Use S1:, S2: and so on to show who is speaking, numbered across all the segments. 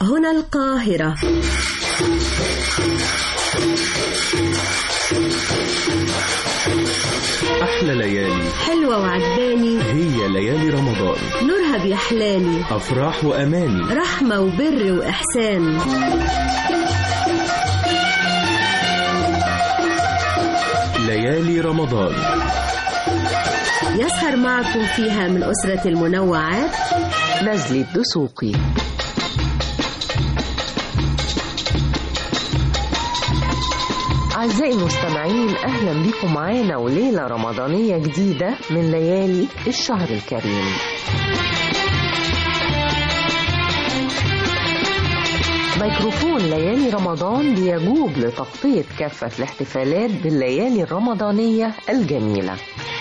S1: وهنا القاهرة.
S2: أحلى ليالي
S1: حلوة وعجباني
S2: هي ليالي رمضان،
S1: نورها بيحلالي
S2: أفراح وأماني،
S1: رحمة وبر وإحسان.
S2: ليالي رمضان
S1: يسهر معكم فيها من أسرة المنوعات
S3: نزلي الدسوقي. أعزائي المستمعين، أهلا بكم معانا وليلة رمضانية جديدة من ليالي الشهر الكريم. ميكروفون ليالي رمضان بيجوب لتغطية كافة الاحتفالات بالليالي الرمضانية الجميلة.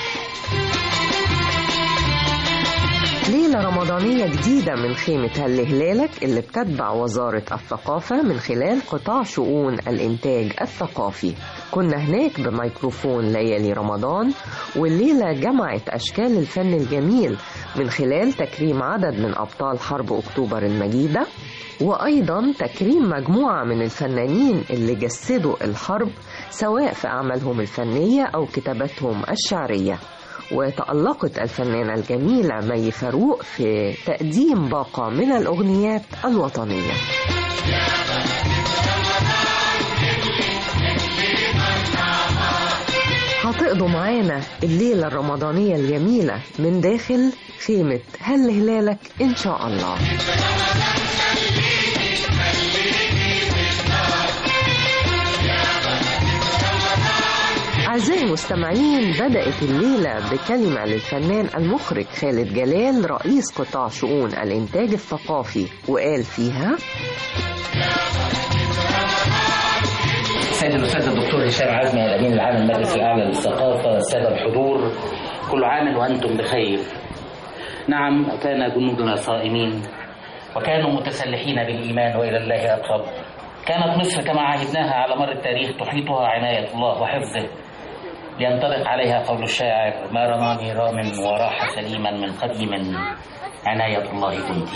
S3: ليلة رمضانية جديدة من خيمة هل هلالك اللي بتتبع وزارة الثقافة من خلال قطاع شؤون الإنتاج الثقافي. كنا هناك بميكروفون ليالي رمضان، والليلة جمعت أشكال الفن الجميل من خلال تكريم عدد من أبطال حرب أكتوبر المجيدة، وأيضا تكريم مجموعة من الفنانين اللي جسدوا الحرب سواء في أعمالهم الفنية أو كتاباتهم الشعرية. وتألقت الفنانة الجميلة مي فاروق في تقديم باقة من الأغنيات الوطنية. هتقضوا معانا الليلة الرمضانية الجميلة من داخل خيمة هل هلالك إن شاء الله. أعزائي المستمعين، بدأت الليلة بكلمة للفنان المخرج خالد جلال رئيس قطاع شؤون الإنتاج الثقافي، وقال فيها:
S4: السيد الأستاذ الدكتور هشام عزمي الأمين العام المجلس الأعلى للثقافة، السادة الحضور، كل عام وأنتم بخير. نعم، كان جنودنا صائمين وكانوا متسلحين بالإيمان وإلى الله أقرب. كانت مصر كما عهدناها على مر التاريخ تحيطها عناية الله وحفظه، لينطبق عليها قول الشاعر: ما رماني رام وراح سليما من قديم، عناية الله كنت.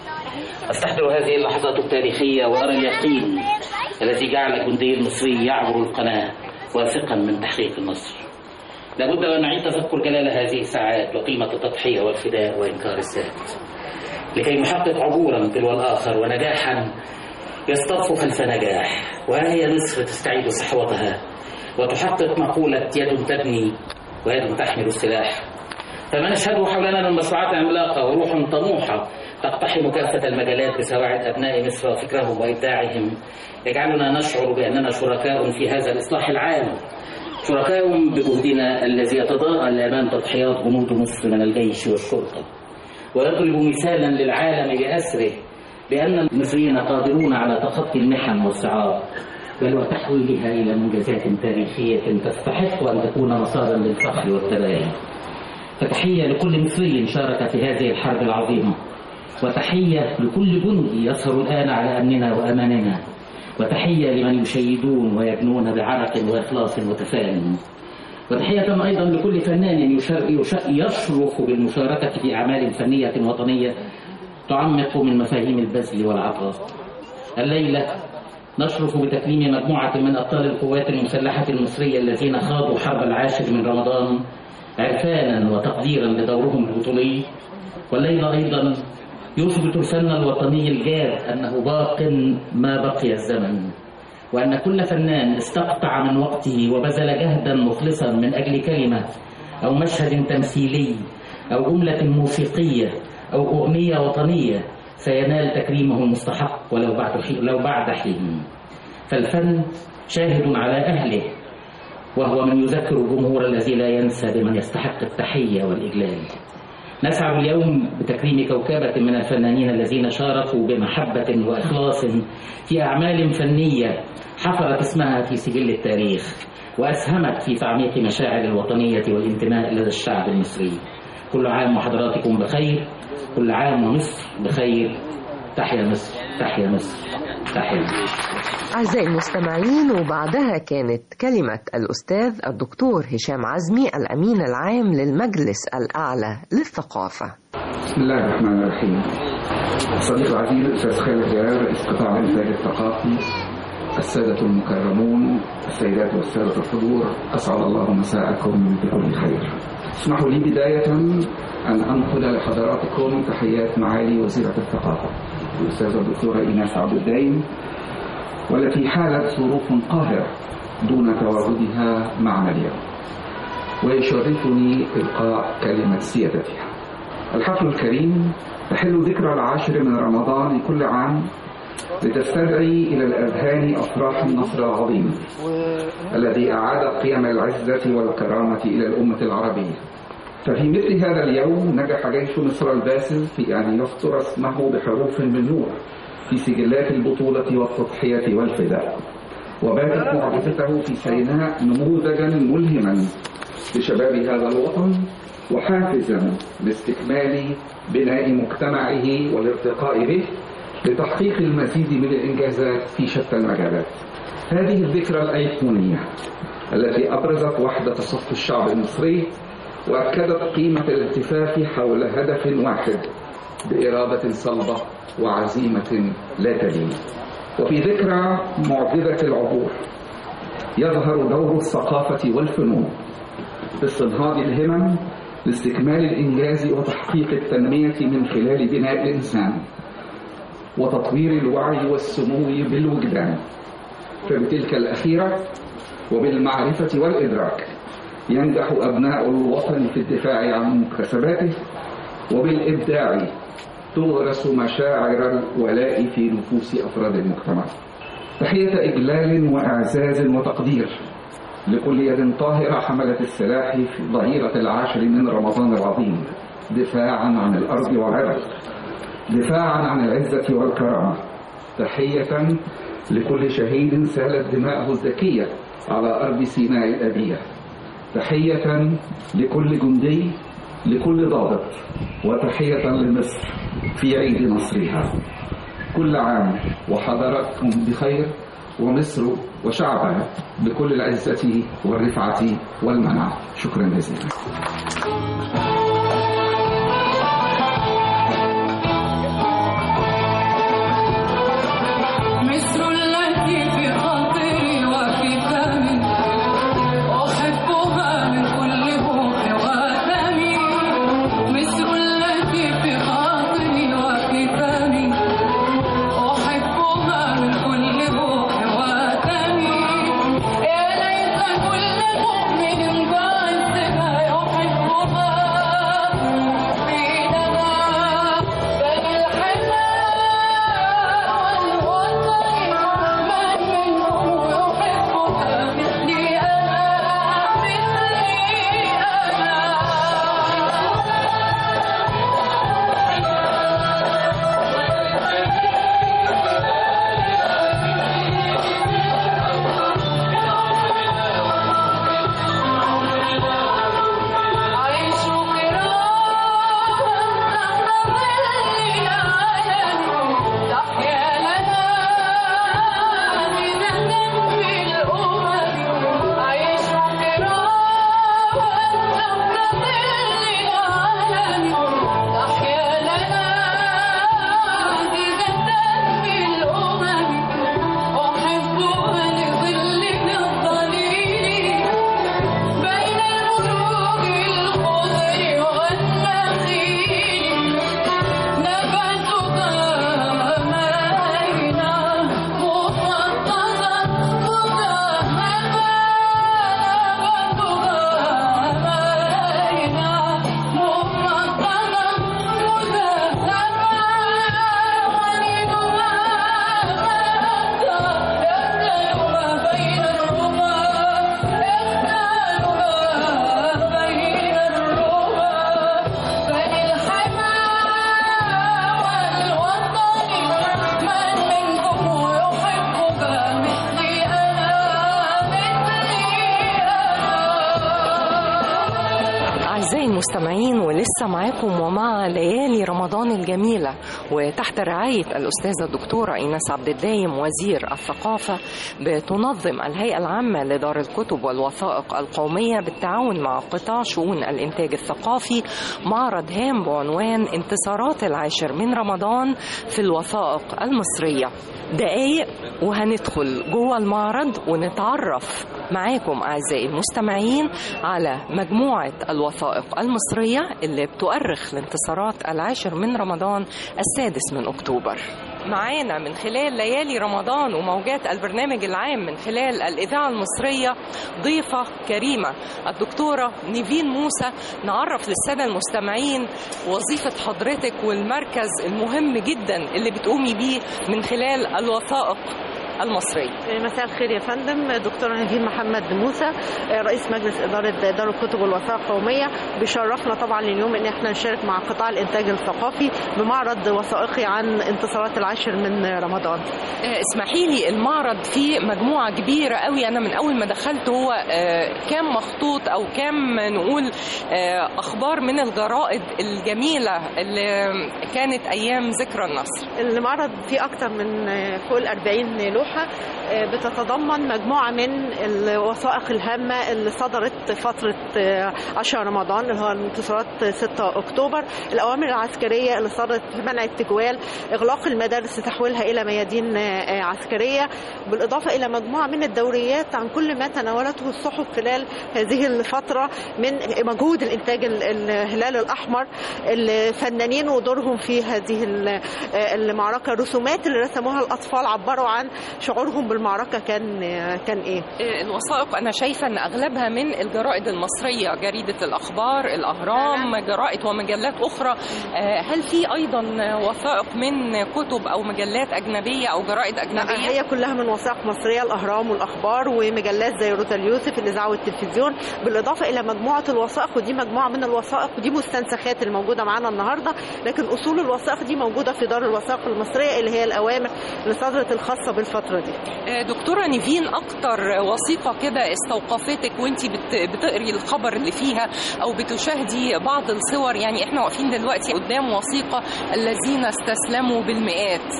S4: أستحضر هذه اللحظات التاريخية وأرى اليقين الذي جعل الجندي المصري يعبر القناة واثقا من تحقيق النصر. لابد أن نعيد تذكر جلال هذه الساعات وقيمة التضحية والفداء وإنكار الذات لكي نحقق عبورا تلو الآخر ونجاحا يصطف خلف نجاح. وهي مصر تستعيد صحوتها وتحقق مقولة يد تبني ويد تحمل السلاح. فما نشهده حولنا من مشروعات عملاقة وروح طموحة تقتحم كافة المجالات بسواعد أبناء مصر وفكرهم وإبداعهم يجعلنا نشعر بأننا شركاء في هذا الإصلاح العام، شركاء بجهدنا الذي يتضاءل أمام تضحيات جنود مصر من الجيش والشرطة، ويضرب مثالا للعالم بأسره بأن المصريين قادرون على تخطي المحن والصعاب بل وتحويلها إلى منجزات تاريخية تستحق أن تكون مصادرا للفخر والتباهي. فتحية لكل مصري شارك في هذه الحرب العظيمة، وتحية لكل جندي يسهر الآن على أمننا وأماننا، وتحية لمن يشيدون ويبنون بعرق وإخلاص وتفاني، وتحية أيضا لكل فنان يشرف بالمشاركة في أعمال فنية وطنية تعمق من مفاهيم البذل والعطاء. الليلة نشرف بتكريم مجموعة من أبطال القوات المسلحة المصرية الذين خاضوا حرب العاشر من رمضان عرفانا وتقديرا لدورهم البطولي. والليلة أيضا يثبت الفن الوطني الجاد أنه باق ما بقي الزمن، وأن كل فنان استقطع من وقته وبذل جهدا مخلصا من أجل كلمة أو مشهد تمثيلي أو جملة موسيقية أو أغنية وطنية سينال تكريمه المستحق ولو بعد حين. فالفن شاهد على أهله، وهو من يذكر الجمهور الذي لا ينسى بمن يستحق التحية والإجلال. نسعد اليوم بتكريم كوكبة من الفنانين الذين شاركوا بمحبة وإخلاص في أعمال فنية حفرت اسمها في سجل التاريخ وأسهمت في تعميق مشاعر الوطنية والانتماء لدى الشعب المصري. كل عام وحضراتكم بخير، كل عام ومصر بخير. تحيا مصر، تحيا مصر، تحيا مصر.
S3: أعزائي المستمعين، وبعدها كانت كلمة الأستاذ الدكتور هشام عزمي الأمين العام للمجلس الأعلى للثقافة.
S5: بسم الله الرحمن الرحيم. صديق العزيز الأستاذ خالد جلال رئيس قطاع الإنتاج الثقافي، السادة المكرمون، السيدات والسادة الحضور، أسعد الله مساءكم بكل خير. اسمحوا لي بداية أن أنقل لحضراتكم تحيات معالي وزيرة الثقافة الأستاذة الدكتورة إيناس عبد الدايم، والتي حالت ظروف قاهرة دون تواجدها معنا اليوم، ويشرفني إلقاء كلمة سيادتها. الحفل الكريم تحل ذكرى 10 من رمضان كل عام لتستدعي إلى الأذهان أفراح النصر العظيم الذي أعاد قيم العزة والكرامة إلى الأمة العربية. ففي مثل هذا اليوم نجح جيش مصر الباسل في أن يسطر اسمه بحروف من نور في سجلات البطولة والتضحية والفداء، وباتت معجزته في سيناء نموذجا ملهما لشباب هذا الوطن وحافزا لاستكمال بناء مجتمعه والارتقاء به لتحقيق المزيد من الإنجازات في شتى المجالات. هذه الذكرى الأيقونية التي أبرزت وحدة صف الشعب المصري وأكدت قيمة الالتفاف حول هدف واحد بإرادة صلبة وعزيمة لا تلين. وفي ذكرى معجزة العبور يظهر دور الثقافة والفنون في استنهاض الهمم لاستكمال الإنجاز وتحقيق التنمية من خلال بناء الإنسان وتطوير الوعي والسمو بالوجدان. فبتلك الأخيرة وبالمعرفة والإدراك ينجح أبناء الوطن في الدفاع عن مكتسباته، وبالإبداع تغرس مشاعر الولاء في نفوس أفراد المجتمع. تحية إجلال وإعزاز وتقدير لكل يد طاهرة حملت السلاح في ظهيرة 10 من رمضان العظيم دفاعا عن الأرض والعرق، دفاعا عن العزة والكرامة. تحية لكل شهيد سالت دماءه الزكية على أرض سيناء الأبية. تحية لكل جندي، لكل ضابط، وتحية لمصر في عيد نصرها. كل عام وحضراتكم بخير، ومصر وشعبها بكل العزة والرفعة والمنع. شكرا جزيلا.
S3: مستمعين، ولسه معاكم ومع ليالي رمضان الجميلة وتحت رعاية الأستاذة الدكتورة إيناس عبد الدايم وزير الثقافة بتنظم الهيئة العامة لدار الكتب والوثائق القومية بالتعاون مع قطاع شؤون الإنتاج الثقافي معرض هام بعنوان انتصارات العاشر من رمضان في الوثائق المصرية. دقايق وهندخل جوه المعرض ونتعرف معاكم أعزائي المستمعين على مجموعة الوثائق المصرية اللي بتؤرخ لانتصارات العاشر من رمضان السادس من أكتوبر. معانا من خلال ليالي رمضان وموجات البرنامج العام من خلال الإذاعة المصرية ضيفة كريمة الدكتورة نيفين موسى. نعرف للسادة المستمعين وظيفة حضرتك والمركز المهم جدا اللي بتقومي بيه من خلال الوثائق المصرية.
S6: مساء الخير يا فندم، دكتورة نيفين محمد موسى رئيس مجلس إدارة دار الكتب والوثائق القومية. بيشرفنا طبعا اليوم ان احنا نشارك مع قطاع الإنتاج الثقافي بمعرض وثائقي عن انتصارات العاشر من رمضان.
S3: اسمحي لي، المعرض فيه مجموعة كبيرة قوي. أنا من أول ما دخلت هو كام مخطوط أو كام نقول أخبار من الجرائد الجميلة اللي كانت أيام ذكرى النصر.
S6: المعرض فيه أكثر من فوق 40 لوحة بتتضمن مجموعة من الوثائق الهامة اللي صدرت فترة 10 رمضان اللي هو انتصارات 6 أكتوبر، الأوامر العسكرية اللي صدرت بمنع التجوال، إغلاق المدارس لتحويلها إلى ميادين عسكرية، بالإضافة إلى مجموعة من الدوريات عن كل ما تناولته الصحف خلال هذه الفترة من مجهود الإنتاج الهلال الأحمر، الفنانين ودورهم في هذه المعركة، الرسومات اللي رسموها الأطفال عبروا عن شعورهم بالمعركة كان إيه.
S3: الوثائق أنا شايفة أن أغلبها من الجرائد المصرية، جريدة الأخبار، الأهرام، جرائد ومجلات أخرى. هل في أيضا وثائق من كتب أو مجلات أجنبية أو جرائد أجنبية؟
S6: هي كلها من وثائق مصرية، الأهرام والأخبار ومجلات زي روتا اليوسف الإذاعة والتلفزيون، بالإضافة إلى مجموعة الوثائق، ودي مجموعة من الوثائق ودي مستنسخات الموجودة معانا النهاردة، لكن أصول الوثائق دي موجودة في دار الوثائق المصرية اللي هي الأوامر اللي صدرت الخاصة بالفترة دي.
S3: دكتورة نيفين، أكتر وثيقة كده استوقفتك وانتي بتقري الخبر اللي فيها أو بتشاهدي بعض الصور؟ يعني احنا واقفين دلوقتي قدام وثيقة الذين استسلموا بالمئات،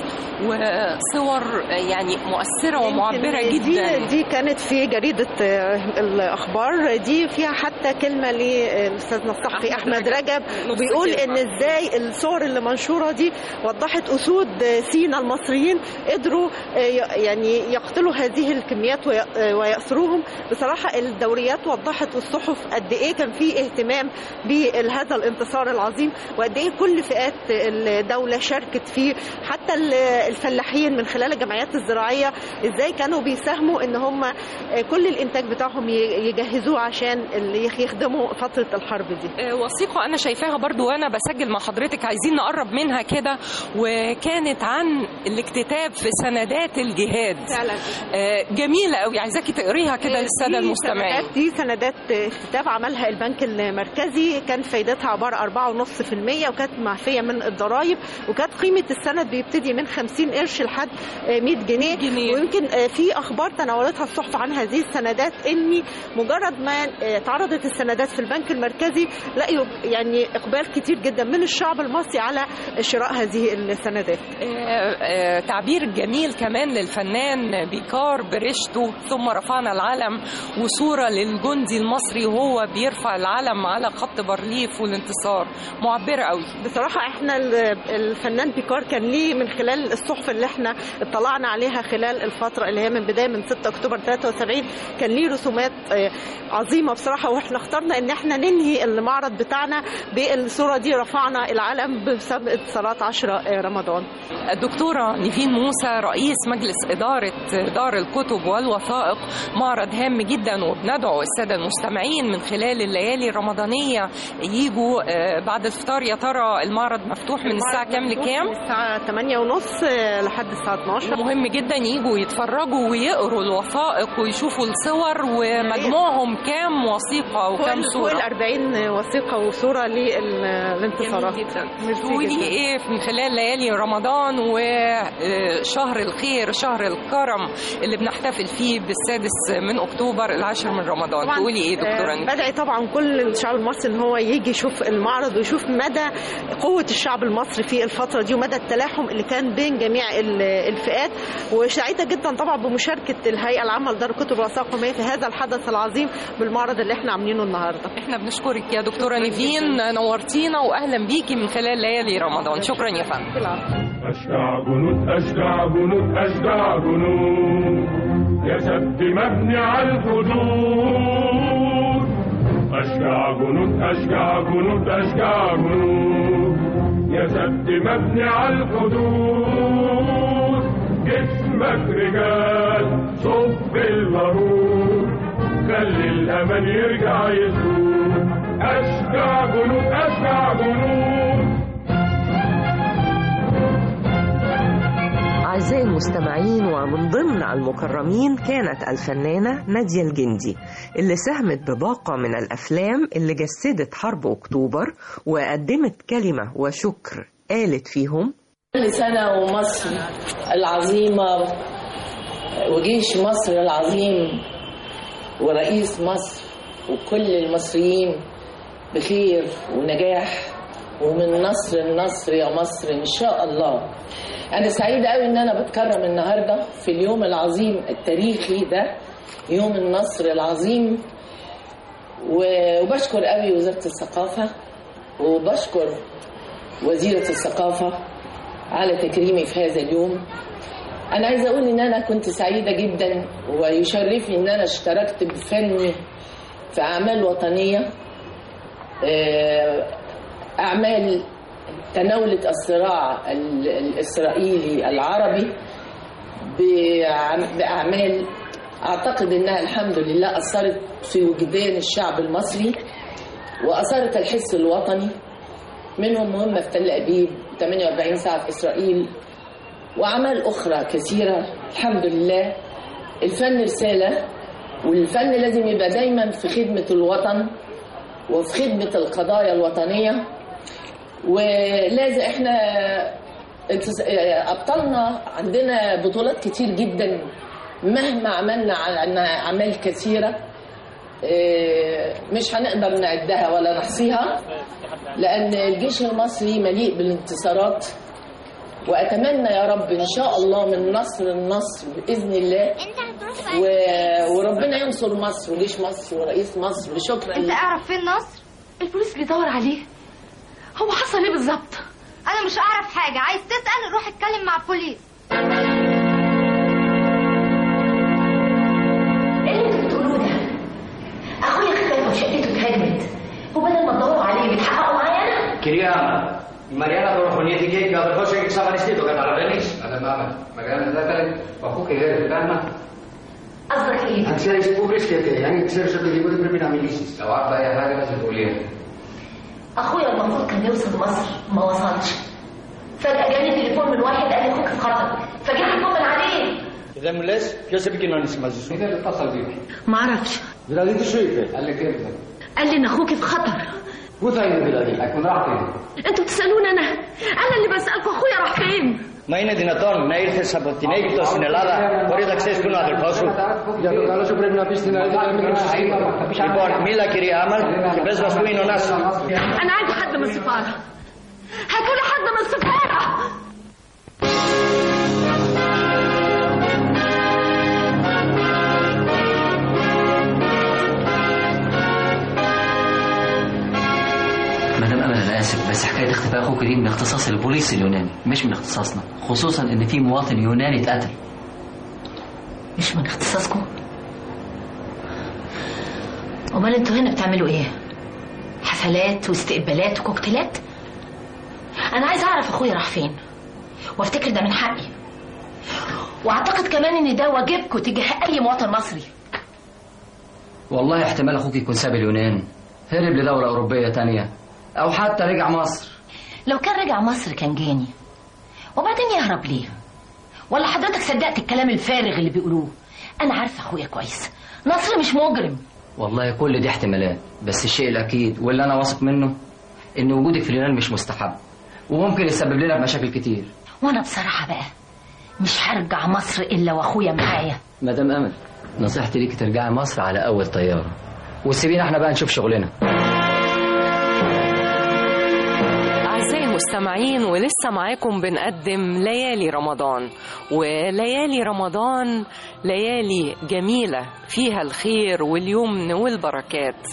S3: وصور يعني مؤثرة ومعبرة جدا.
S6: دي كانت في جريدة الأخبار، دي فيها حتى كلمة للأستاذ الصحفي أحمد رجب بيقول إن إزاي الصور اللي منشورة دي وضحت أسود سينا المصريين قدروا يعني يقتلوا هذه الكميات ويأسروهم. بصراحة الدوريات وضحت والصحف قد إيه كان في اهتمام بهذا الانتصار العظيم، وقد إيه كل فئات الدولة شاركت فيه، حتى الفلاحين من خلال الجمعيات الزراعية إزاي كانوا بيساهموا إن هم كل الإنتاج بتاعهم يجهزوه عشان يخدموا فترة الحرب دي.
S3: وثيقة أنا شايفاها برضو وأنا بسجل مع حضرتك، عايزين نقرب منها كده، وكانت عن الاكتتاب في سندات الجهاد. فعلا جميلة قوي، عايزاكي تقريها كده للسادة المستمعين.
S6: دي سندات اكتتاب عملها البنك المركزي، كان فايدتها عبارة 4.5% وكانت معفية من الضرائب، وكانت قيمة السند بيبتدي من 50 قرش لحد 100 جنيه. ويمكن في أخبار تناولتها الصحف عن هذه السندات إن مجرد ما تعرضت السندات في البنك المركزي لقيوا يعني إقبال كتير جدا من الشعب المصري على شراء هذه السندات.
S3: تعبير جميل كمان للفنان بيكار برشته ثم رفعنا العلم، وصورة للجندي المصري وهو بيرفع العلم على خط بارليف والانتصار، معبرة قوي
S6: بصراحة. احنا الفنان بيكار كان ليه من خلال الصحف اللي احنا اطلعنا عليها خلال الفترة اللي هي من بداية من 6 أكتوبر 73 كان ليه رسومات عظيمة بصراحة، واحنا اخترنا ان احنا ننهي المعرض بتاعنا بالصورة دي، رفعنا العلم بسبب انتصارات 10 رمضان.
S3: الدكتورة نيفين موسى رئيس مجلس إدارة دار الكتب والوثائق، معرض هام جدا، وبندعو السادة المستمعين من خلال الليالي الرمضانية ييجوا بعد الفطار. يا ترى المعرض مفتوح من الساعة كام لكام؟
S6: من الساعة 8:30 لحد الساعة 12.
S3: مهم جدا ييجوا يتفرجوا ويقروا الوثائق ويشوفوا الصور، ومجموعهم كام وثيقة وكام صورة؟
S6: فوق 40 وثيقة وصورة للانتصارات.
S3: جدا. تقولي ايه من خلال ليالي رمضان وشهر الخير، شهر
S7: شهر الكرم اللي بنحتفل فيه بالسادس من أكتوبر العاشر من رمضان. تقولي إيه دكتورة نيفين؟
S6: بدعي طبعا كل الشعب المصري إن هو يجي يشوف المعرض ويشوف مدى قوة الشعب المصري في الفترة دي ومدى التلاحم اللي كان بين جميع الفئات. وسعيدة جدا طبعا بمشاركة الهيئة العامة لدار الكتب والوثائق القومية في هذا الحدث العظيم بالمعرض اللي احنا عاملينه النهارده.
S7: احنا بنشكرك يا دكتورة نيفين، نورتينا واهلا بيكي من خلال ليالي رمضان. شكرا يا فندم.
S8: أشجع جنود أشجع جنود أشجع جنود يا سد مبني على الحدود. أشجع جنود أشجع جنود أشجع جنود يا سد مبني على الحدود. جسمك رجال صب البارود خلي الأمان يرجع يسود. أشجع جنود أشجع جنود.
S3: أعزائي المستمعين، ومن ضمن المكرمين كانت الفنانة نادية الجندي اللي ساهمت بباقة من الأفلام اللي جسدت حرب أكتوبر وقدمت كلمة وشكر قالت فيهم:
S9: كل سنة ومصر العظيمة وجيش مصر العظيم ورئيس مصر وكل المصريين بخير ونجاح ومن نصر لنصر يا مصر إن شاء الله. أنا سعيدة قوي إن أنا بتكرم النهاردة في اليوم العظيم التاريخي ده، يوم النصر العظيم، وبشكر قوي وزارة الثقافة وبشكر وزيرة الثقافة على تكريمي في هذا اليوم. أنا عايزة أقول إن أنا كنت سعيدة جدا ويشرفني إن أنا اشتركت بفني في أعمال وطنية، أعمال تناولت الصراع الإسرائيلي العربي بأعمال أعتقد أنها الحمد لله أثرت في وجدان الشعب المصري وأثرت الحس الوطني، منهم مهمة في تل أبيب، 48 ساعة في إسرائيل، وأعمال أخرى كثيرة. الحمد لله الفن رسالة، والفن لازم يبقى دايما في خدمة الوطن وفي خدمة القضايا الوطنية. ولازم احنا أبطالنا عندنا بطولات كتير جدا مهما عملنا أعمال كثيرة مش هنقدر نعدها ولا نحصيها، لأن الجيش المصري مليء بالانتصارات. وأتمنى يا رب إن شاء الله من نصر لنصر بإذن الله، وربنا ينصر مصر وجيش مصر ورئيس مصر. شكرا.
S10: أنت أعرف فين نصر؟ البوليس بيدور عليه. هو حصل إيه بالظبط؟ أنا مش أعرف حاجة. عايز تسأل روح اتكلم مع البوليس.
S11: إيه اللي أنتوا بتقولوه ده؟ أخويا اختفى وشقته اتهدمت، وبدل ما تدوروا عليه بتحققوا معايا أنا؟
S12: Quería Mariana Dorofonieti che per cosa che stava vestito che parla benissimo. Alla mamma, magari da te, ma fu che era calma.
S11: قصدك إيه؟
S12: أنسى يسبوبش كده، يعني تصير شكل يقول برمينا ميليسيس. لو عارفة أي حاجة بس تقوليها.
S11: أخويا المفروض كان يوصل مصر، ما وصلش. فجأة جاني تليفون من واحد قال لي أخوك في خطر، فجيت أطمن عليه.
S12: إذا ملاش كيف بيجي نسمع زوج؟ مين اللي اتصل بيك؟
S10: ما أعرفش.
S12: بلادي شوية. قال لك إيه؟
S10: قال لي إن أخوك في خطر.
S12: وثاني بلادي، أكون راح فين؟
S10: أنتوا بتسألون أنا اللي بسألكم أخويا راح فين؟
S12: ما είναι δυνατόν να ήρθε από την Αίγυπτο στην Ελλάδα χωρίς να ξέρεις που είναι ο αδελφός σου? Για το καλό σου πρέπει να πεις στην αλήθεια να μην ρίξεις σύστημα. Λοιπόν, μίλα κυρία Άμαλ και πες μας πού είναι ο Νάσος.
S10: أنا عايزة حد من السفارة. هاتوا لي حد من السفارة.
S4: مدام أمل أنا آسف، بس حكاية اختفاء أخوك دي من اختصاص البوليس اليوناني مش من اختصاصنا، خصوصا إن في مواطن يوناني اتقتل.
S11: مش من اختصاصكم؟ أمال أنتوا هنا بتعملوا إيه؟ حفلات واستقبالات وكوكتيلات؟ أنا عايز أعرف أخويا راح فين، وأفتكر ده من حقي، وأعتقد كمان إن ده واجبكم تجاه أي مواطن مصري.
S4: والله احتمال أخوك يكون ساب اليونان، هرب لدولة أوروبية تانية، أو حتى رجع مصر.
S11: لو كان رجع مصر كان جاني، وبعدين يهرب ليه؟ ولا حضرتك صدقت الكلام الفارغ اللي بيقولوه؟ أنا عارفة أخويا كويس، نصر مش مجرم.
S4: والله كل دي احتمالات، بس الشيء الأكيد واللي أنا واثق منه إن وجودك في اليونان مش مستحب، وممكن يسبب لنا مشاكل كتير.
S11: وأنا بصراحة بقى مش هرجع مصر إلا وأخويا معايا.
S12: مدام أمل، نصيحتي ليك ترجعي مصر على أول طيارة، وسيبينا احنا بقى نشوف شغلنا.
S7: أعزائي المستمعين، ولسه معاكم بنقدم ليالي رمضان، وليالي رمضان ليالي جميلة فيها الخير واليمن والبركات.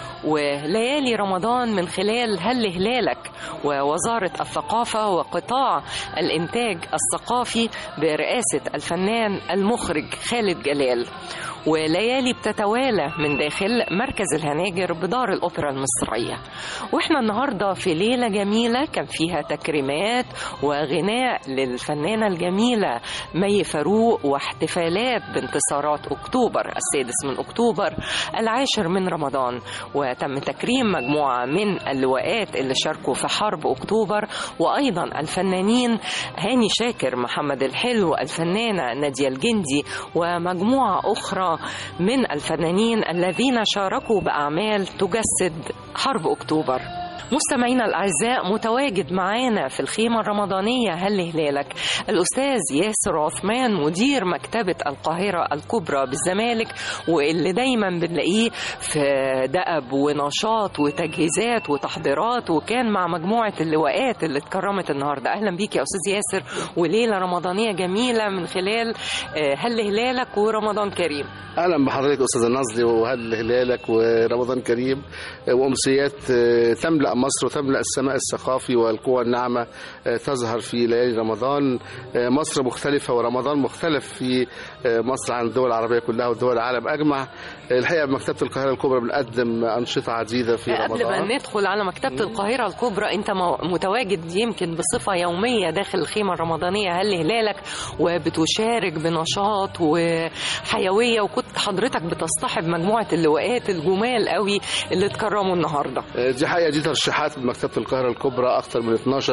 S7: وليالي رمضان من خلال هل هلالك ووزارة الثقافة وقطاع الإنتاج الثقافي برئاسة الفنان المخرج خالد جلال. وليالي بتتوالى من داخل مركز الهناجر بدار الأوبرا المصرية. وإحنا النهاردة في ليلة جميلة كان فيها تكريمات وغناء للفنانة الجميلة مي فاروق، واحتفالات بانتصارات أكتوبر 6 من أكتوبر 10 من رمضان. وتم تكريم مجموعة من اللواءات اللي شاركوا في حرب أكتوبر، وأيضا الفنانين هاني شاكر، محمد الحلو، الفنانة نادية الجندي، ومجموعة أخرى من الفنانين الذين شاركوا بأعمال تجسد حرب أكتوبر. مستمعينا الأعزاء، متواجد معانا في الخيمة الرمضانية هل هلالك الأستاذ ياسر عثمان، مدير مكتبة القاهرة الكبرى بالزمالك، واللي دايما بنلاقيه في دأب ونشاط وتجهيزات وتحضيرات، وكان مع مجموعة اللواءات اللي اتكرمت النهاردة. أهلا بيك يا أستاذ ياسر، وليلة رمضانية جميلة من خلال هل هلالك ورمضان كريم.
S13: أهلا بحضرتك أستاذ النصلي، وهل هلالك ورمضان كريم، وأمسيات تملأ مصر وتملأ السماء الثقافي، والقوى الناعمة تظهر في ليالي رمضان. مصر مختلفة ورمضان مختلف في مصر عن الدول العربية كلها ودول العالم أجمع. الحقيقة مكتبة القاهرة الكبرى بنقدم أنشطة عديدة في رمضان.
S7: قبل ما ندخل على مكتبة القاهرة الكبرى، أنت متواجد يمكن بصفة يومية داخل الخيمة الرمضانية هل هلالك، وبتشارك بنشاط وحيوية، وكنت حضرتك بتصطحب مجموعة اللواءات الجمال قوي اللي اتكرموا النهاردة.
S13: دي حقيقة، دي ترشيحات بمكتبة القاهرة الكبرى، أكثر من 12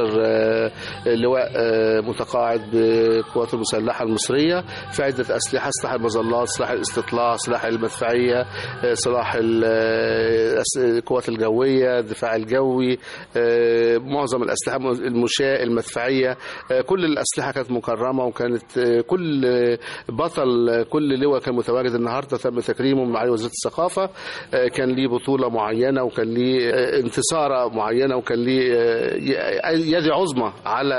S13: لواء متقاعد بالقوات المسلحة المصرية في عدة أسلحة: سلاح المظلات، سلاح الاستطلاع، سلاح المدفعية، سلاح القوات الجوية، الدفاع الجوي، معظم الأسلحة، المشاة، المدفعية، كل الأسلحة كانت مكرمة، وكانت كل بطل كل لواء كان متواجد النهارده تم تكريمه من معالي وزيرة الثقافة. كان ليه بطولة معينة، وكان ليه انتصارة معينة، وكان ليه يد عظمى على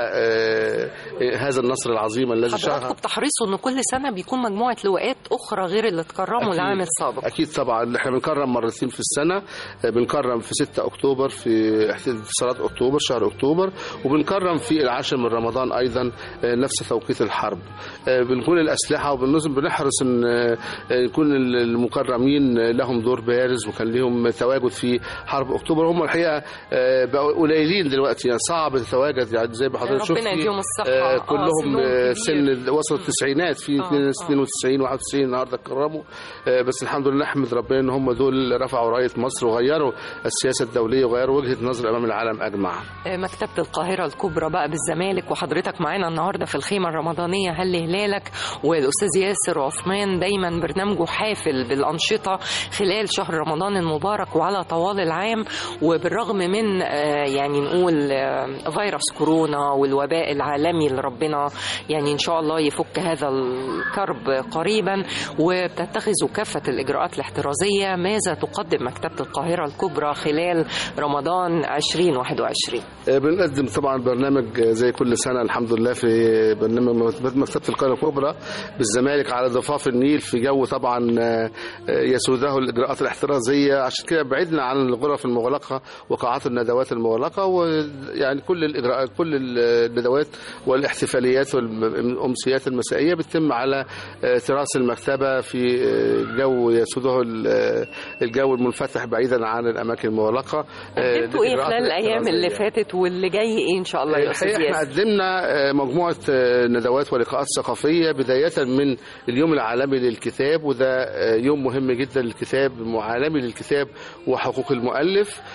S13: هذا النصر العظيم الذي شهر.
S7: حضراتكم بتحرصوا ان كل سنة بيكون مجموعة لواءات اخرى غير اللي اتكرموا العام السابق؟
S13: اكيد طبعا، احنا بنكرم مرتين في السنة. بنكرم في 6 اكتوبر في انتصارات اكتوبر، شهر اكتوبر، وبنكرم في 10 من رمضان ايضا نفس توقيت الحرب. بنكون الاسلحة وبنحرص ان يكون المكرمين لهم دور بارز، وكان لهم تواجد في حرب اكتوبر. هم الحقيقه بقوا قليلين دلوقتي، يعني صعب تتواجد، يعني زي ما حضرتك شفتي كلهم سن وصلوا التسعينات، في 92 91 النهارده اتكرموا. بس الحمد لله نحمد ربنا ان هم دول رفعوا رايه مصر وغيروا السياسه الدوليه وغيروا وجهه نظر امام العالم اجمع.
S7: مكتبه القاهره الكبرى بقى بالزمالك، وحضرتك معانا النهارده في الخيمه الرمضانيه هل هلالك، والاستاذ ياسر عثمان دايما برنامجه حافل بالانشطه خلال شهر رمضان المبارك وعلى طوال العام. وبالرغم من يعني نقول فيروس كورونا والوباء العالمي اللي ربنا يعني ان شاء الله يفك هذا الكرب قريبا، وبتتخذوا كافه الاجراءات الاحترازيه، ماذا تقدم مكتبه القاهره الكبرى خلال رمضان 2021؟
S13: بنقدم طبعا برنامج زي كل سنه الحمد لله، في برنامج مكتبه القاهره الكبرى بالزمالك على ضفاف النيل، في جو طبعا يسوده الاجراءات الاحترازيه. عشان كده بعدنا عن الغرف المغلقه وقاعات الندوات المغلقه، ويعني كل الاجراءات، كل الندوات والاحتفاليات والامسيات المسائيه بتتم على تراس المكتبه في جو يسوده الجو المنفتح بعيدا عن الاماكن المغلقه.
S7: قدمتوا ايه خلال الايام اللي فاتت واللي جاي ايه ان شاء الله يا استاذ ياسر؟
S13: احنا قدمنا مجموعه ندوات ولقاءات ثقافيه، بدايه من اليوم العالمي للكتاب، وده يوم مهم جدا للكتاب، عالمي للكتاب وحقوق المؤلف.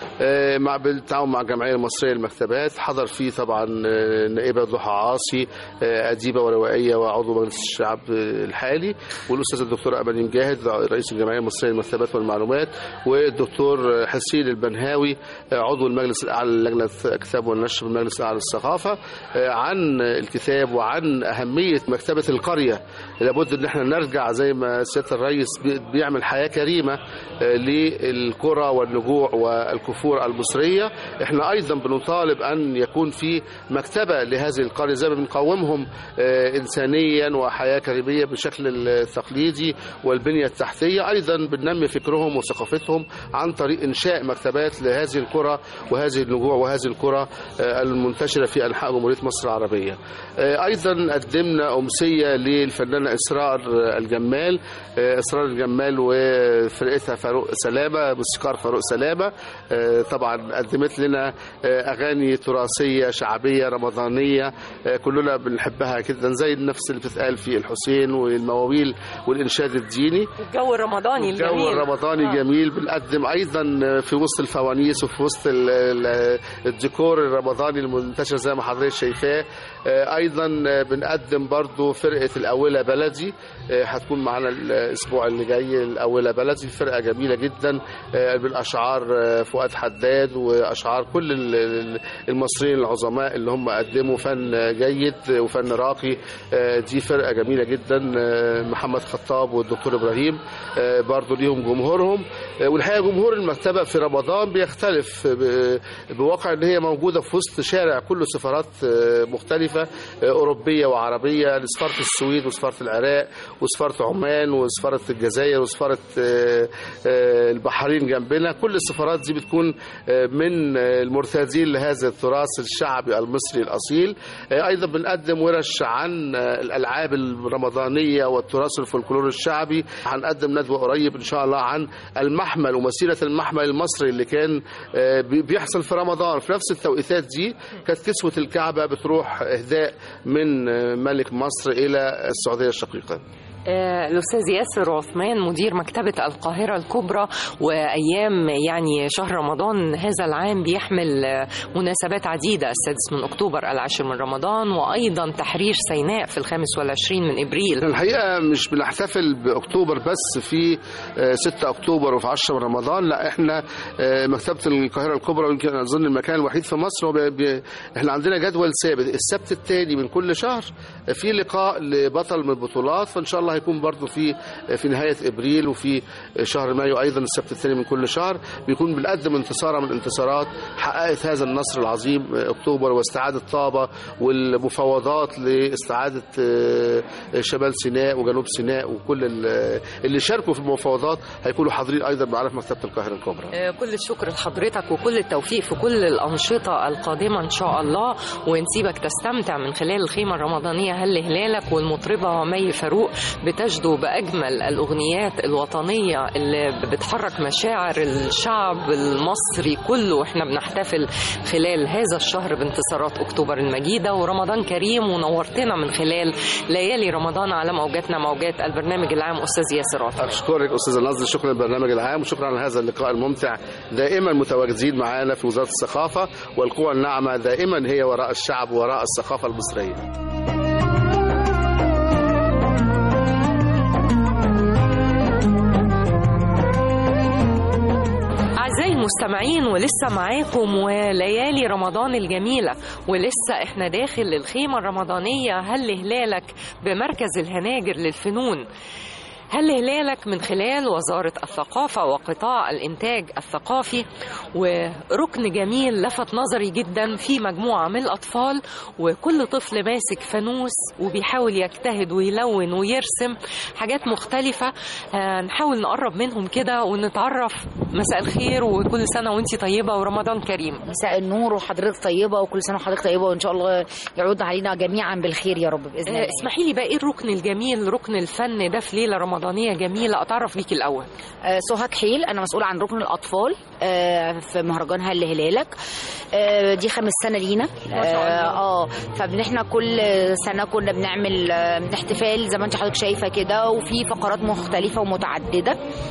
S13: بالتعاون مع الجمعيه المصريه للمكتبات. حضر فيه طبعا النائبه ضحى عاصي، اديبه وروائيه وعضو مجلس الشعب الحالي، والاستاذ الدكتور اماني مجاهد رئيس الجمعيه المصريه للمكتبات والمعلومات، والدكتور حسين البنهاوي عضو المجلس الاعلى للجنه الكتاب والنشر بالمجلس الاعلى للثقافه، عن الكتاب وعن اهميه مكتبه القريه. لابد ان احنا نرجع زي ما سياده الرئيس بيعمل حياه كريمه للقرى والنجوع والكفور المصريه، احنا ايضا بنطالب ان يكون في مكتبه لهذه القريه زي ما بنقومهم انسانيا وحياه كريميه بالشكل التقليدي والبنيه التحتيه، ايضا بننمي فكرهم وثقافتهم عن طريق انشاء مكتبات لهذه القرى وهذه النجوع وهذه القرى المنتشره في انحاء جمهوريه مصر العربيه. ايضا قدمنا امسيه للفنانه اسرار الجمال وفرقتها فاروق سلامه، موسيقار فاروق سلامه. طبعا قدمت لنا اغاني تراثيه شعبيه رمضانيه كلنا بنحبها جدا، زي النفس اللي بتتقال في الحسين والمواويل والانشاد الديني.
S7: الجو الرمضاني الجميل.
S13: الجو الرمضاني الجميل. بنقدم ايضا في وسط الفوانيس وفي وسط الديكور الرمضاني المنتشر زي ما حضرتك شايفاه. ايضا بنقدم برضو فرقه الاوله بلدي، هتكون معنا الاسبوع اللي جاي. الاوله بلدي فرقه جميله جدا بالاشعار فؤاد حداد واشعار كل المصريين العظماء اللي هم قدموا فن جيد وفن راقي. دي فرقه جميله جدا. محمد خطاب والدكتور ابراهيم برضو ليهم جمهورهم. والحقيقه جمهور المكتبه في رمضان بيختلف بواقع ان هي موجوده في وسط شارع كله سفارات مختلفه اوروبيه وعربيه، لسفاره السويد وسفاره العراق وسفاره عمان وسفاره الجزائر وسفاره البحرين جنبنا. كل السفارات دي بتكون من المرتادين لهذا التراث الشعبي المصري الاصيل. ايضا بنقدم ورش عن الالعاب الرمضانيه والتراث الفولكلوري الشعبي. هنقدم ندوه قريب ان شاء الله عن المحمل ومسيره المحمل المصري اللي كان بيحصل في رمضان. في نفس التوقيتات دي كانت كسوه الكعبه بتروح اهداء من ملك مصر الى السعوديه الشقيقه.
S7: الأستاذ ياسر عثمان مدير مكتبة القاهرة الكبرى، وأيام يعني شهر رمضان هذا العام بيحمل مناسبات عديدة: 6 من أكتوبر، 10 من رمضان، وأيضا تحرير سيناء في 25 من إبريل.
S13: الحقيقة مش بنحتفل بأكتوبر بس في 6 أكتوبر وفي 10 من رمضان، لا احنا مكتبة القاهرة الكبرى يمكن أظن المكان الوحيد في مصر احنا عندنا جدول ثابت السبت الثاني من كل شهر في لقاء لبطل من البطولات، فإن شاء الله هيكون برضو في نهاية إبريل وفي شهر مايو أيضا السبت الثاني من كل شهر بيكون بنقدم انتصارة من انتصارات حققت هذا النصر العظيم أكتوبر، واستعادة طابة والمفاوضات لاستعادة شمال سيناء وجنوب سيناء، وكل اللي شاركوا في المفاوضات هيكونوا حاضرين أيضا معنا في مكتبة القاهرة الكبرى.
S7: كل الشكر لحضرتك وكل التوفيق في كل الأنشطة القادمة إن شاء الله، ونسيبك تستمتع من خلال الخيمة الرمضانية هل هلالك، والمطربة مي فاروق بتجدو بأجمل الأغنيات الوطنية اللي بتحرك مشاعر الشعب المصري كله، وإحنا بنحتفل خلال هذا الشهر بانتصارات أكتوبر المجيدة. ورمضان كريم، ونورتنا من خلال ليالي رمضان على موجاتنا، موجات البرنامج العام أستاذ ياسر عطية.
S13: أشكرك أستاذ ناصر، شكرا للبرنامج العام وشكرا على هذا اللقاء الممتع. دائما متواجدين معانا في وزارة الثقافة، والقوى الناعمة دائما هي وراء الشعب وراء الثقافة المصرية.
S7: أعزائي المستمعين، ولسه معاكم وليالي رمضان الجميلة، ولسه احنا داخل الخيمة الرمضانية هل هلالك بمركز الهناجر للفنون. هل هلالك من خلال وزارة الثقافة وقطاع الإنتاج الثقافي، وركن جميل لفت نظري جدا في مجموعة من الأطفال، وكل طفل ماسك فانوس وبيحاول يجتهد ويلون ويرسم حاجات مختلفة. نحاول نقرب منهم كده ونتعرف. مساء الخير وكل سنة وانتي طيبة ورمضان كريم.
S14: مساء النور وحضرتك طيبة وكل سنة وحضرتك طيبة، وإن شاء الله يعود علينا جميعا بالخير يا رب بإذن الله.
S7: اسمحي لي بقى، ايه الركن الجميل، ركن الفن ده في ليلة رمضانية جميلة؟ أتعرف بيكي الأول.
S14: سهى حيل، أنا مسؤولة عن ركن الأطفال في مهرجان هل هلالك. دي 5 سنة لينا. فاحنا كل سنة كنا بنعمل احتفال زي ما انت حضرتك شايفة كده، وفي فقرات مختلفة ومتعددة.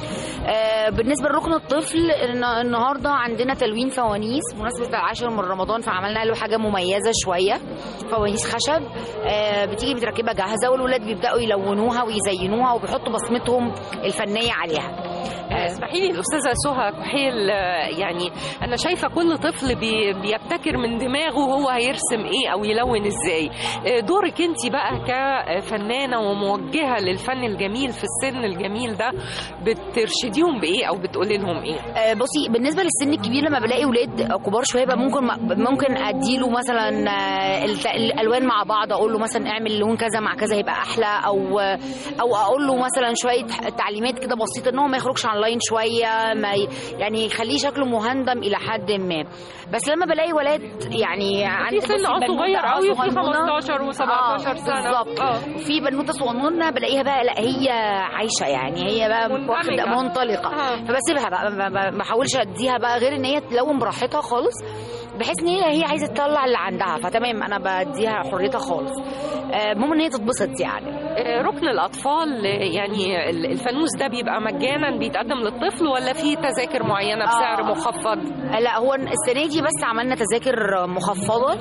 S14: بالنسبه لركن الطفل النهارده عندنا تلوين فوانيس بمناسبه 10 من رمضان، فعملنا له حاجه مميزه شويه، فوانيس خشب بتيجي متركبه جاهزه، والولاد بيبداوا يلونوها ويزينوها وبيحطوا بصمتهم الفنيه عليها.
S7: اسمحي لي الأستاذة سهى كحيل، يعني أنا شايفة كل طفل بيبتكر من دماغه هو هيرسم إيه أو يلون إزاي. دورك أنت بقى كفنانة وموجهة للفن الجميل في السن الجميل ده، بترشديهم بإيه أو بتقولي لهم إيه؟
S14: بصي، بالنسبة للسن الكبير لما بلاقي ولاد كبار شوية بقى ممكن أديله مثلا الألوان مع بعض، أقول له مثلا اعمل لون كذا مع كذا هيبقى أحلى، أو أقول له مثلا شوية تعليمات كده بسيطة إن هو ما يخرجش عن لاين شويه، ما يعني يخليه شكله مهندم الى حد ما. بس لما بلاقي ولاد يعني عندي
S7: سن صغير قوي، في 15 و17 سنه
S14: بالظبط، وفي بنوته صغنونه بلاقيها بقى لا هي عايشه، يعني هي بقى واخده منطلقه، فبسيبها بقى ما بحاولش اديها بقى غير ان هي تلون براحتها خالص، بحيث ان هي عايزه تطلع اللي عندها، فتمام انا بديها حريتها خالص، المهم ان هي تتبسط. يعني
S7: ركن الاطفال، يعني الفانوس ده بيبقى مجانا بيتقدم للطفل ولا في تذاكر معينه بسعر مخفض؟
S14: لا، هو السنه دي بس عملنا تذاكر مخفضه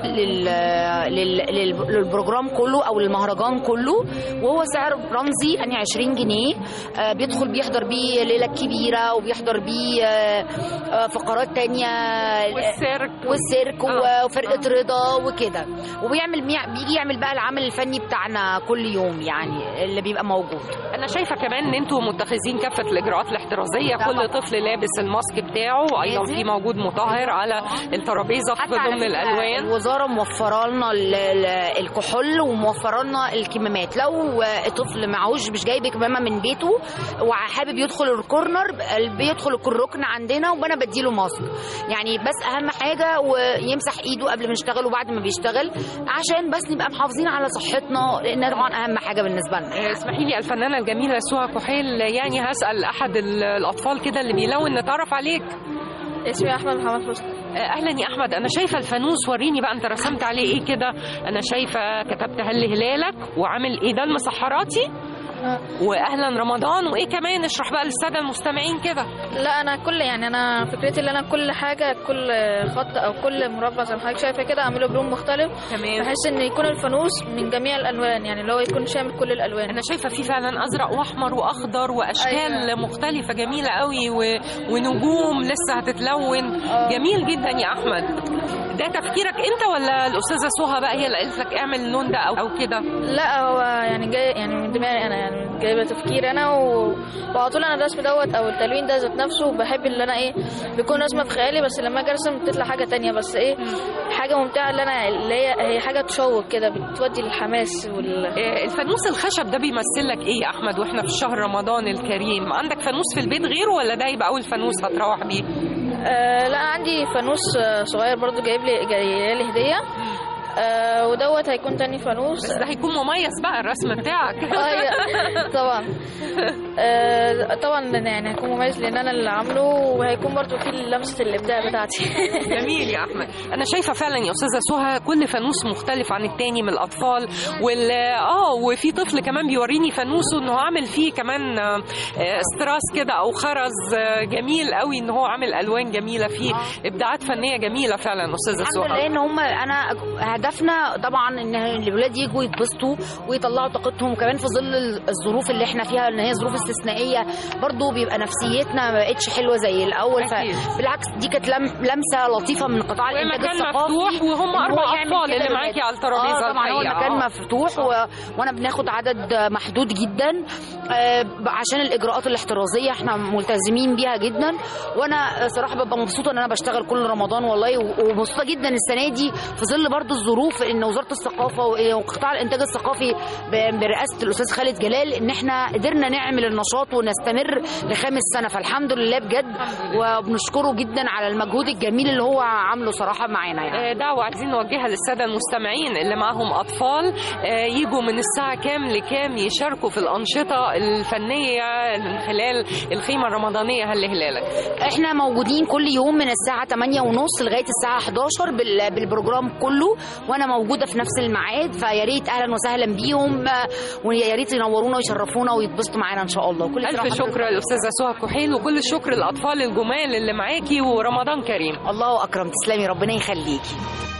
S14: للبروجرام كله او للمهرجان كله، وهو سعر رمزي يعني 20 جنيه، بيدخل بيحضر بيه ليله كبيره وبيحضر بيه فقرات تانية والسيرك وفرقه رضا وكده، بيجي يعمل بقى العمل الفني بتاعنا كل يوم يعني اللي بيبقى موجود.
S7: انا شايفه كمان ان انتم متخذين كافه الاجراءات الاحترازيه، كل طفل لابس الماسك بتاعه، وايضا في موجود مطهر على الترابيزه في ضمن الالوان.
S14: الوزاره موفره لنا الكحول وموفره لنا الكمامات، لو الطفل معهوش مش جايب كمامه من بيته وحابب يدخل الكورنر بيدخل الركن عندنا وانا بديله ماسك، يعني بس اهم حاجه ويمسح ايده قبل ما يشتغل وبعد ما بيشتغل، عشان بس نبقى محافظين على صحتنا، لان طبعا اهم حاجه بالنسبه لنا.
S7: اسمحي لي الفنانه الجميله سهى كحيل، يعني هسال احد الاطفال كده اللي بيلون، نتعرف عليك.
S15: اسمي احمد محمد حسني.
S7: اهلا يا احمد، انا شايفه الفانوس، وريني بقى انت رسمت عليه ايه كده. انا شايفه كتبت هل هلالك وعامل ايه ده المسحراتي واهلا رمضان، وايه كمان اشرح بقى للساده المستمعين كده.
S15: لا انا انا فكرتي اللي انا كل حاجه، كل خط او كل مربع زي ما حضرتك شايفه كده اعمله بلون مختلف،
S7: تمام،
S15: بحيث ان يكون الفانوس من جميع الالوان، يعني اللي هو يكون شامل كل الالوان.
S7: انا شايفه فيه فعلا ازرق واحمر واخضر واشكال مختلفه جميله قوي ونجوم لسه هتتلون. جميل جدا يا احمد. ده تفكيرك انت ولا الاستاذه سهى بقى هي اللي قالت لك اعمل اللون ده او كده؟
S15: لا هو يعني جاي يعني من دماغي انا، يعني جايبه تفكير انا وعلى طول انا الرسم دوت او التلوين ده ذات نفسه بحب اللي انا بيكون رسمه في خيالي، بس لما اجي ارسم بتطلع حاجه تانية، بس حاجه ممتعه اللي هي حاجه تشوق كده، بتودي الحماس
S7: الفانوس الخشب ده بيمثل لك ايه يا احمد واحنا في شهر رمضان الكريم؟ عندك فانوس في البيت غيره ولا ده يبقى اول فانوس هتروح بيه؟
S15: لا عندي فانوس صغير برضو جاي لي هديه، ودوت هيكون تاني فانوس،
S7: بس ده هيكون مميز بقى الرسم بتاعك.
S15: طبعا طبعا يعني هيكون مميز لان انا اللي عامله، وهيكون برضو فيه لمسه الابداع بتاعتي.
S7: جميل يا احمد. انا شايفه فعلا يا استاذه سهى كل فانوس مختلف عن التاني من الاطفال، وفي طفل كمان بيوريني فانوسه انه عامل فيه كمان استراس كده او خرز جميل قوي، ان هو عامل الوان جميله فيه، ابداعات فنيه جميله فعلا استاذه سهى.
S14: الحمد لله ان هم انا هدفنا طبعا ان الولاد يجوا يتبسطوا ويطلعوا طاقتهم، كمان في ظل الظروف اللي احنا فيها ان هي ظروف استثنائيه، برضو بيبقى نفسيتنا ما بقتش حلوه زي الاول، فبالعكس دي كانت لمسه لطيفه من قطاع الانتاج الثقافي،
S7: مفتوح وهم 4 اطفال اللي معاكي على الترابيزه.
S14: طبعا هو المكان مفتوح وانا بناخد عدد محدود جدا عشان الاجراءات الاحترازيه احنا ملتزمين بيها جدا، وانا صراحه ببقى مبسوطه ان انا بشتغل كل رمضان والله، ومبسوطه جدا السنه دي في ظل برضو الظروف ان وزاره الثقافه وقطاع الانتاج الثقافي برئاسه الاستاذ خالد جلال ان احنا قدرنا نعمل النشاط ونستمر ل5 سنة، فالحمد لله بجد، وبنشكره جدا على المجهود الجميل اللي هو عامله صراحه معانا. يعني
S7: دعوه عايزين نوجهها للساده المستمعين اللي معاهم اطفال، يجوا من الساعه كام لكام يشاركوا في الانشطه الفنيه من خلال الخيمه الرمضانيه هل هلالك.
S14: احنا موجودين كل يوم من الساعه 8:30 لغايه الساعه 11 بالبروجرام كله، وانا موجوده في نفس الميعاد، فيا ريت اهلا وسهلا بيهم، ويا ريت ينورونا ويشرفونا ويتبسطوا معانا ان شاء الله. كل
S7: الف شكر للاستاذه سهى كحيل، وكل الشكر للاطفال الجمال اللي معاكي، ورمضان كريم.
S14: الله اكرم، تسلمي، ربنا يخليكي.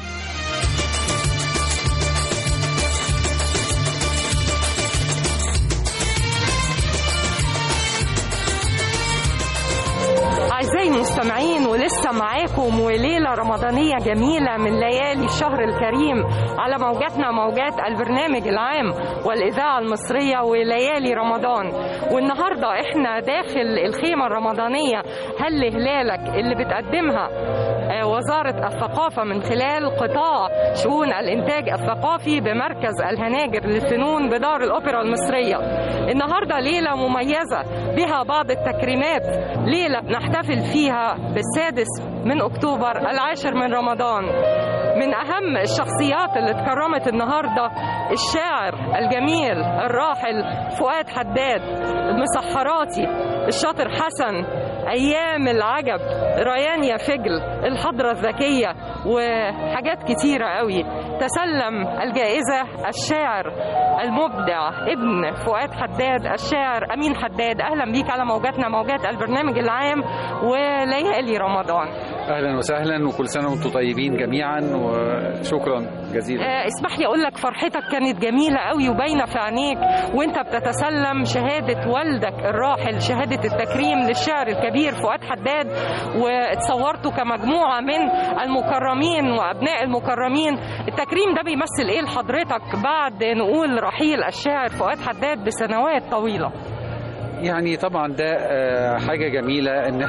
S7: أعزائي المستمعين، ولسه معاكم وليلة رمضانية جميلة من ليالي الشهر الكريم على موجاتنا، موجات البرنامج العام والإذاعة المصرية وليالي رمضان. والنهاردة احنا داخل الخيمة الرمضانية هل هلالك اللي بتقدمها وزارة الثقافة من خلال قطاع شؤون الإنتاج الثقافي بمركز الهناجر للفنون بدار الأوبرا المصرية. النهاردة ليلة مميزة بها بعض التكريمات، ليلة بنحتفل فيها بالسادس من أكتوبر العاشر من رمضان. من أهم الشخصيات اللي اتكرمت النهاردة الشاعر الجميل الراحل فؤاد حداد، المسحراتي الشاطر حسن، أيام العجب، ريان يا فجل، الحضرة الذكية، وحاجات كتيرة قوي. تسلم الجائزة الشاعر المبدع ابن فؤاد حداد الشاعر أمين حداد. أهلا بيك على موجاتنا، موجات البرنامج العام وليالي رمضان.
S16: أهلا وسهلا، وكل سنة وانتم طيبين جميعا، وشكرا جزيلا.
S7: اسمح لي أقول لك فرحتك كانت جميلة قوي وباينة في عينيك وانت بتتسلم شهادة والدك الراحل، شهادة التكريم للشاعر الكبير فؤاد حداد، واتصورتوا كمجموعة من المكرمين وأبناء المكرمين. التكريم ده بيمثل ايه لحضرتك بعد نقول رحيل الشاعر فؤاد حداد بسنوات طويلة؟
S16: يعني طبعا ده حاجة جميلة ان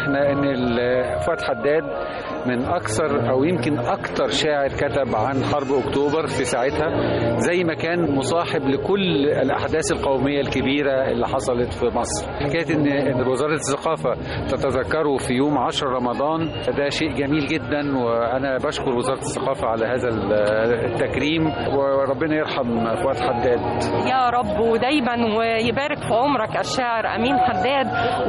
S16: فؤاد حداد من اكثر او يمكن اكثر شاعر كتب عن حرب اكتوبر في ساعتها، زي ما كان مصاحب لكل الاحداث القومية الكبيرة اللي حصلت في مصر. حكاية ان وزارة الثقافة تتذكره في يوم 10 رمضان ده شيء جميل جدا، وانا بشكر وزارة الثقافة على هذا التكريم، وربنا يرحم فؤاد حداد
S7: يا رب ودايما، ويبارك في عمرك الشاعر أمين حداد.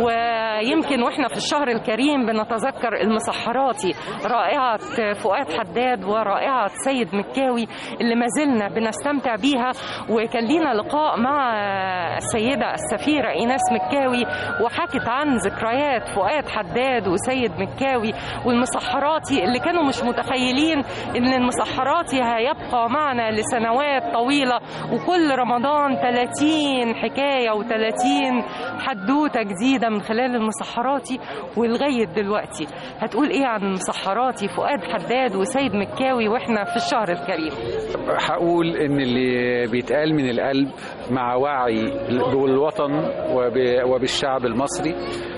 S7: ويمكن واحنا في الشهر الكريم بنتذكر المسحراتي، رائعة فؤاد حداد ورائعة سيد مكاوي اللي ما زلنا بنستمتع بيها. وكان لينا لقاء مع السيدة السفيرة إيناس مكاوي وحكت عن ذكريات فؤاد حداد وسيد مكاوي والمسحراتي، اللي كانوا مش متخيلين ان المسحراتي هيبقى معنا لسنوات طويلة، وكل رمضان 30 حكاية و30 حدوتة جديدة من خلال المسحراتي. ولغاية دلوقتي هتقول ايه عن المسحراتي فؤاد حداد وسيد مكاوي واحنا في الشهر الكريم؟
S16: هقول ان اللي بيتقال من القلب مع وعي بالوطن وبالشعب المصري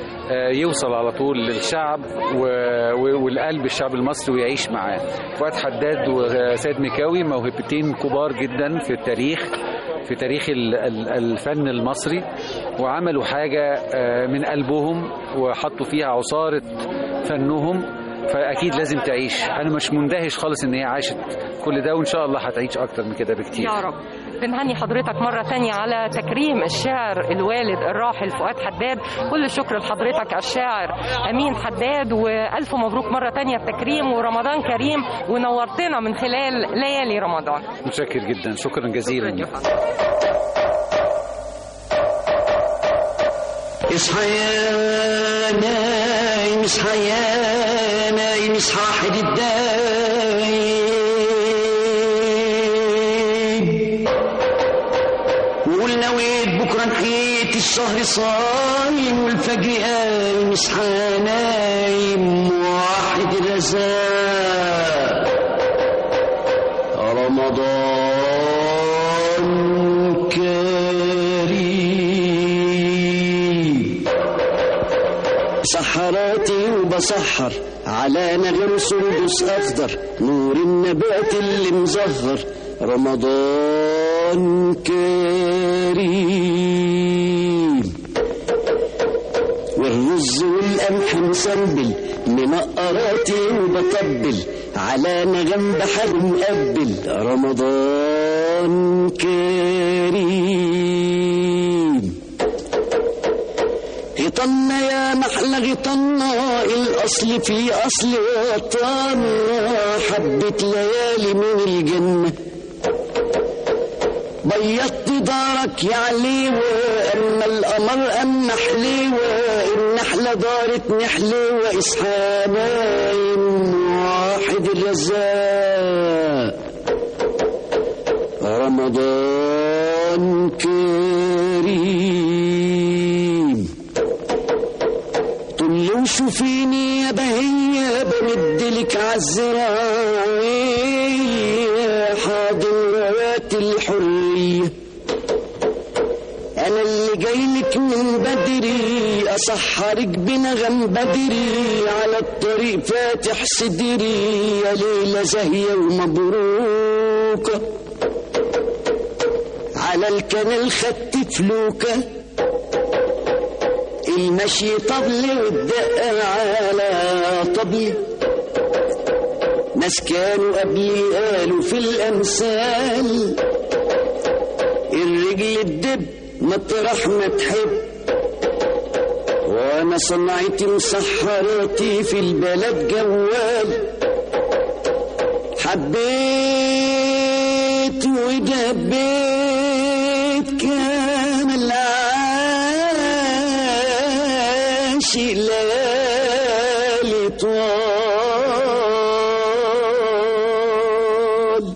S16: يوصل على طول للشعب والقلب الشعب المصري ويعيش معاه. فؤاد حداد وسيد مكاوي موهبتين كبار جدا في تاريخ الفن المصري، وعملوا حاجة من قلبهم وحطوا فيها عصارة فنهم، فأكيد لازم تعيش. أنا مش مندهش خالص إن هي عاشت كل ده، وإن شاء الله هتعيش أكتر من كده بكتير
S7: يا رب. بنهني حضرتك مرة تانية على تكريم الشاعر الوالد الراحل فؤاد حداد. كل الشكر لحضرتك الشاعر أمين حداد، وألف مبروك مرة تانية التكريم، ورمضان كريم، ونورتنا من خلال ليالي رمضان.
S16: متشكر جدا، شكرا جزيلا.
S17: اصحى يا نايم، اصحى يا نايم، اصحى حد الدايم، وقول نويت بكره نحيت الشهر صايم، والفجر قايم، اصحى نايم، واحد الرزاق رمضان كريم. سحراتي وبسحر على نغم سندس أخضر، نور النبات اللي مزهر، رمضان كريم. والرز والقمح مسنبل، منقراتي وبطبل على نغم بحر مقبل، رمضان كريم. غطنا يا محلى غطنا، الأصل في أصل وطنا، حبة ليالي من الجنة، بيضت دارك يا عليوة، أما القمر أما حليوة، النحلة دارت نحليوة، اصحى نايم واحد الرزاق. رمضان كريم طل وشوفيني يا بهية، بمدلك عالزراعية، حاضرات الحرية. أنا اللي جايلك من بدري، أسحرك بنغم بدري، على الطريق فاتح صدري، يا ليلة زاهية ومبروكة. على الكنال خدت فلوكة، المشي طبل والدقة على طبل. ناس كانوا قبلي قالوا في الأمثال، الرجل الدب مطرح ما تحب. وانا صنعتي مسحراتي في البلد جوال، حبيت ودبيت كان العاشق ليالي طوال.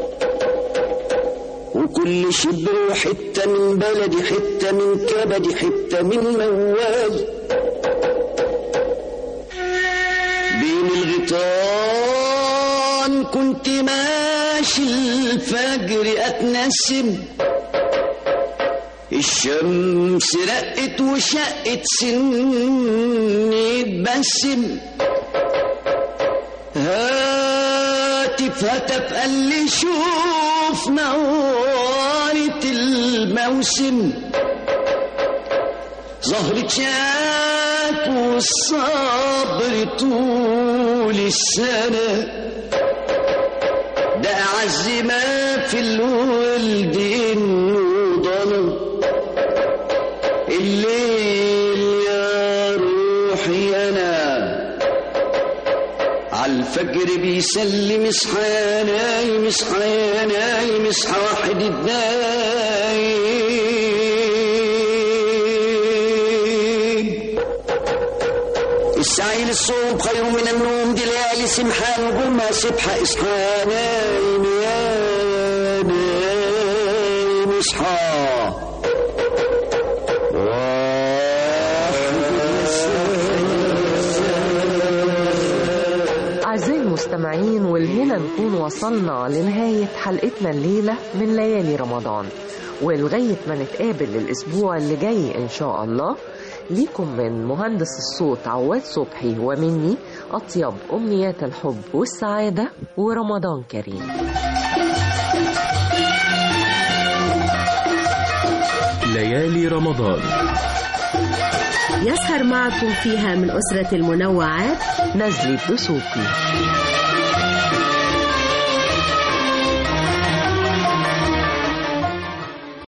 S17: وكل شبر وحتة من بلدي، حتة من كبدي، حتة من موال. بين الغيطان كنت ماشي الفجر أتنسم، الشمس رقت وشقت سني تبسم. هاتف قال لي شوف نورت الموسم، زهرة شاك والصبر طول السنة، ده أعز ما في الولد إنه ضنا. الليل يا روحي أنا عالفجر بيسلم، اصحى يا نايم اصحى يا نايم اصحى واحد الدايم. السعي للصوم خير من النوم، دي ليالي سمحة نجومها سبحة. اصحى يا نايم يا نايم اصحى.
S3: أعزائي المستمعين، والهنا نكون وصلنا لنهاية حلقتنا الليلة من ليالي رمضان، ولغاية ما نتقابل الأسبوع اللي جاي إن شاء الله، ليكم من مهندس الصوت عواد صبحي ومني أطيب أمنيات الحب والسعادة، ورمضان كريم.
S2: ليالي رمضان
S1: يسهر معكم فيها من أسرة المنوعات
S3: نزلي الدسوقي.